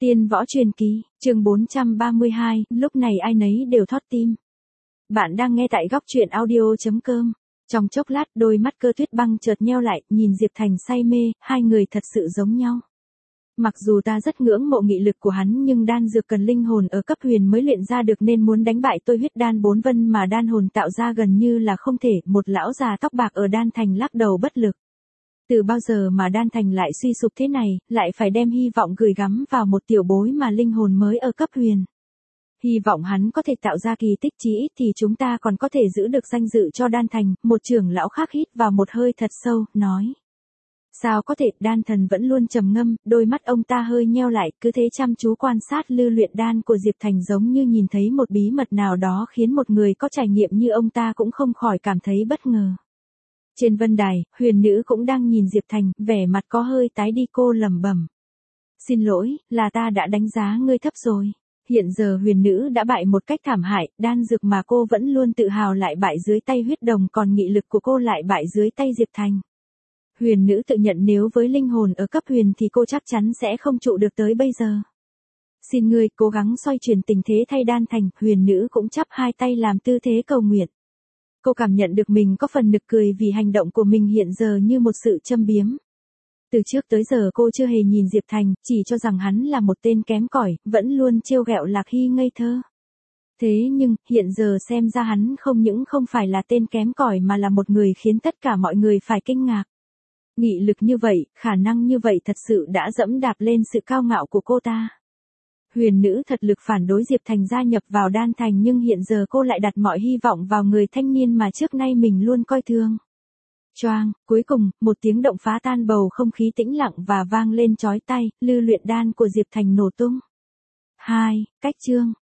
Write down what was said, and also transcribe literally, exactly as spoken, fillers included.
Tiên võ truyền kỳ, chương bốn trăm ba mươi hai, lúc này ai nấy đều thót tim. Bạn đang nghe tại góc truyện audio.com. Trong chốc lát đôi mắt Cơ Tuyết Băng chợt nheo lại, nhìn Diệp Thành say mê, hai người thật sự giống nhau. Mặc dù ta rất ngưỡng mộ nghị lực của hắn nhưng đan dược cần linh hồn ở cấp huyền mới luyện ra được nên muốn đánh bại tôi huyết đan bốn vân mà đan hồn tạo ra gần như là không thể. Một lão già tóc bạc ở đan thành lắc đầu bất lực. Từ bao giờ mà đan thành lại suy sụp thế này, lại phải đem hy vọng gửi gắm vào một tiểu bối mà linh hồn mới ở cấp huyền. Hy vọng hắn có thể tạo ra kỳ tích, chí ít thì chúng ta còn có thể giữ được danh dự cho đan thành. Một trưởng lão khác hít vào một hơi thật sâu, nói. Sao có thể? Đan thần vẫn luôn trầm ngâm, đôi mắt ông ta hơi nheo lại, cứ thế chăm chú quan sát lư luyện đan của Diệp Thành giống như nhìn thấy một bí mật nào đó khiến một người có trải nghiệm như ông ta cũng không khỏi cảm thấy bất ngờ. Trên vân đài, huyền nữ cũng đang nhìn Diệp Thành, vẻ mặt có hơi tái đi, cô lẩm bẩm. Xin lỗi, là ta đã đánh giá ngươi thấp rồi. Hiện giờ huyền nữ đã bại một cách thảm hại, đan dược mà cô vẫn luôn tự hào lại bại dưới tay huyết đồng, còn nghị lực của cô lại bại dưới tay Diệp Thành. Huyền nữ tự nhận nếu với linh hồn ở cấp huyền thì cô chắc chắn sẽ không trụ được tới bây giờ. Xin ngươi cố gắng xoay chuyển tình thế thay đan thành, huyền nữ cũng chắp hai tay làm tư thế cầu nguyện. Cô cảm nhận được mình có phần nực cười vì hành động của mình hiện giờ như một sự châm biếm. Từ trước tới giờ cô chưa hề nhìn Diệp Thành, chỉ cho rằng hắn là một tên kém cỏi, vẫn luôn trêu ghẹo Lạc Hy ngây thơ. Thế nhưng, hiện giờ xem ra hắn không những không phải là tên kém cỏi mà là một người khiến tất cả mọi người phải kinh ngạc. Nghị lực như vậy, khả năng như vậy thật sự đã dẫm đạp lên sự cao ngạo của cô ta. Huyền nữ thật lực phản đối Diệp Thành gia nhập vào đan thành nhưng hiện giờ cô lại đặt mọi hy vọng vào người thanh niên mà trước nay mình luôn coi thường. Choang, cuối cùng, một tiếng động phá tan bầu không khí tĩnh lặng và vang lên chói tai, lư luyện đan của Diệp Thành nổ tung. Hai, cách chương,